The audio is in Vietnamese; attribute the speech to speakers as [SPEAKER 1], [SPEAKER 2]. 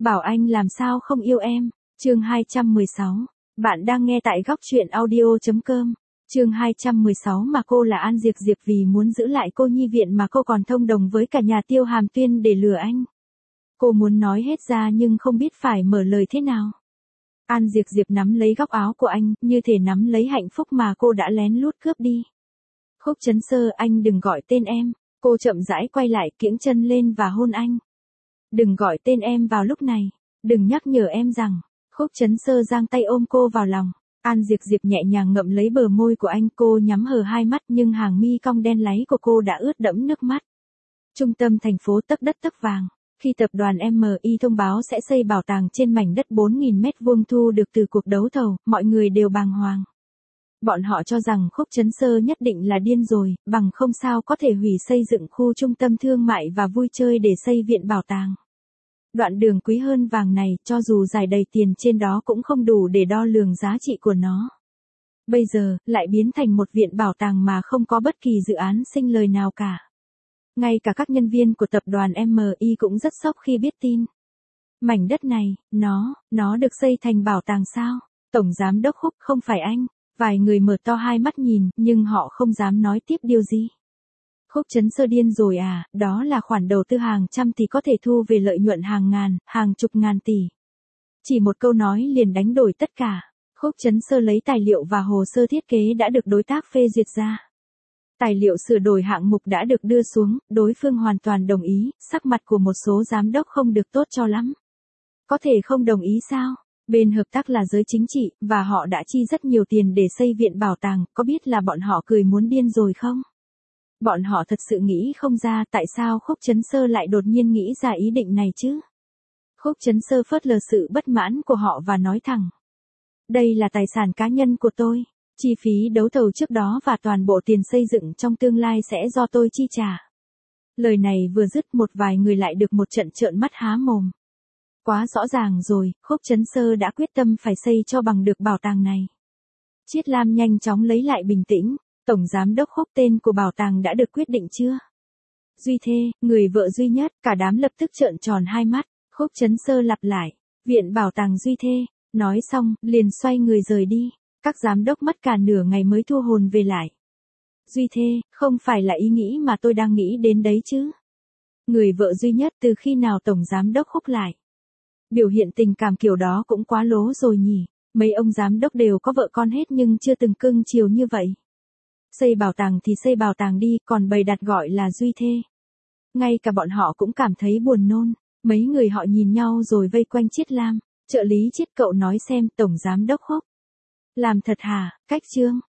[SPEAKER 1] Bảo anh làm sao không yêu em. Chương 216. Bạn đang nghe tại góc truyện audio.com. Chương 216 mà cô là An Diệp Diệp vì muốn giữ lại cô nhi viện mà cô còn thông đồng với cả nhà Tiêu Hàm Tuyên để lừa anh. Cô muốn nói hết ra nhưng không biết phải mở lời thế nào. An Diệp Diệp nắm lấy góc áo của anh, như thể nắm lấy hạnh phúc mà cô đã lén lút cướp đi. Khúc Chấn Sơ, anh đừng gọi tên em. Cô chậm rãi quay lại, kiễng chân lên và hôn anh. Đừng gọi tên em vào lúc này. Đừng nhắc nhở em rằng. Khúc Chấn Sơ giang tay ôm cô vào lòng. An Diệp Diệp nhẹ nhàng ngậm lấy bờ môi của anh, cô nhắm hờ hai mắt nhưng hàng mi cong đen láy của cô đã ướt đẫm nước mắt. Trung tâm thành phố tấp đất tấp vàng. Khi tập đoàn MI thông báo sẽ xây bảo tàng trên mảnh đất 4.000 mét vuông thu được từ cuộc đấu thầu, mọi người đều bàng hoàng. Bọn họ cho rằng Khúc Chấn Sơ nhất định là điên rồi, bằng không sao có thể hủy xây dựng khu trung tâm thương mại và vui chơi để xây viện bảo tàng. Đoạn đường quý hơn vàng này, cho dù dài đầy tiền trên đó cũng không đủ để đo lường giá trị của nó. Bây giờ, lại biến thành một viện bảo tàng mà không có bất kỳ dự án sinh lời nào cả. Ngay cả các nhân viên của tập đoàn MI cũng rất sốc khi biết tin. Mảnh đất này, nó được xây thành bảo tàng sao? Tổng giám đốc Khúc, không phải anh. Vài người mở to hai mắt nhìn, nhưng họ không dám nói tiếp điều gì. Khúc Chấn Sơ điên rồi à, đó là khoản đầu tư hàng trăm tỷ có thể thu về lợi nhuận hàng ngàn, hàng chục ngàn tỷ. Chỉ một câu nói liền đánh đổi tất cả. Khúc Chấn Sơ lấy tài liệu và hồ sơ thiết kế đã được đối tác phê duyệt ra. Tài liệu sửa đổi hạng mục đã được đưa xuống, đối phương hoàn toàn đồng ý, sắc mặt của một số giám đốc không được tốt cho lắm. Có thể không đồng ý sao? Bên hợp tác là giới chính trị, và họ đã chi rất nhiều tiền để xây viện bảo tàng, có biết là bọn họ cười muốn điên rồi không? Bọn họ thật sự nghĩ không ra tại sao Khúc Chấn Sơ lại đột nhiên nghĩ ra ý định này chứ? Khúc Chấn Sơ phớt lờ sự bất mãn của họ và nói thẳng. Đây là tài sản cá nhân của tôi. Chi phí đấu thầu trước đó và toàn bộ tiền xây dựng trong tương lai sẽ do tôi chi trả. Lời này vừa dứt, một vài người lại được một trận trợn mắt há mồm. Quá rõ ràng rồi, Khúc Chấn Sơ đã quyết tâm phải xây cho bằng được bảo tàng này. Chiết Lam nhanh chóng lấy lại bình tĩnh. Tổng giám đốc Khúc, tên của bảo tàng đã được quyết định chưa? Duy Thê, người vợ duy nhất, cả đám lập tức trợn tròn hai mắt. Khúc Chấn Sơ lặp lại. Viện bảo tàng Duy Thê. Nói xong, liền xoay người rời đi. Các giám đốc mất cả nửa ngày mới thu hồn về lại. Duy Thê, không phải là ý nghĩ mà tôi đang nghĩ đến đấy chứ. Người vợ duy nhất, từ khi nào tổng giám đốc Khúc lại? Biểu hiện tình cảm kiểu đó cũng quá lố rồi nhỉ. Mấy ông giám đốc đều có vợ con hết nhưng chưa từng cưng chiều như vậy. Xây bảo tàng thì xây bảo tàng đi, còn bày đặt gọi là Duy Thê. Ngay cả bọn họ cũng cảm thấy buồn nôn. Mấy người họ nhìn nhau rồi vây quanh Chiết Lam. Trợ lý Chiết, cậu nói xem, tổng giám đốc Khúc làm thật hả? Cách trương,